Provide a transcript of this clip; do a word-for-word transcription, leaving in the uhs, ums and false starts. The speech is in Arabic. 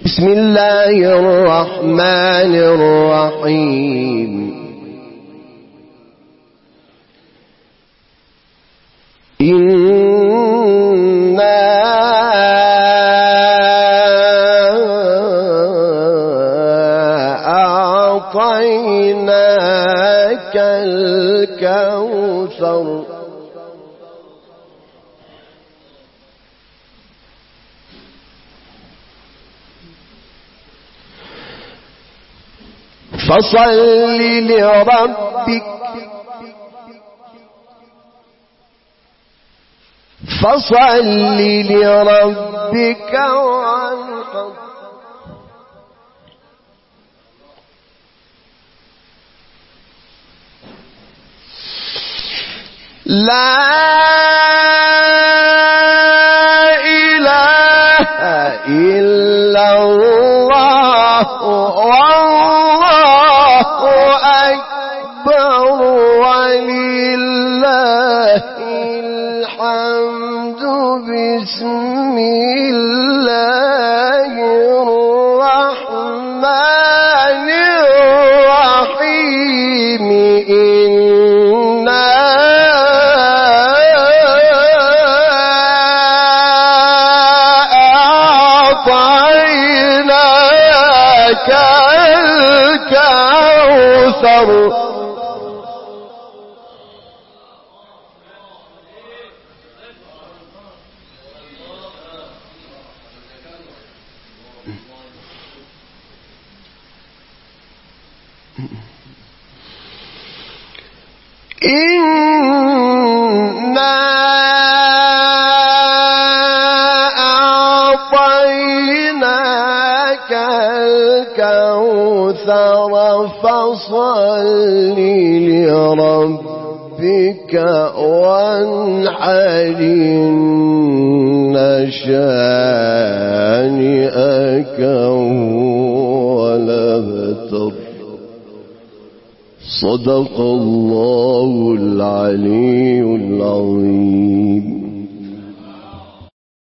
بسم الله الرحمن الرحيم. إنا أعطيناك الكوثر فصل لربك فصل لربك وانحر لا إله إلا الله والله أكبر ولله الحمد. بسم الله الرحمن الرحيم. إنا أعطيناك الكوثر إنا أعطيناك الكوثر فصل لربك وانحر. إن شانئك هو الأبتر. صدق الله العلي العظيم.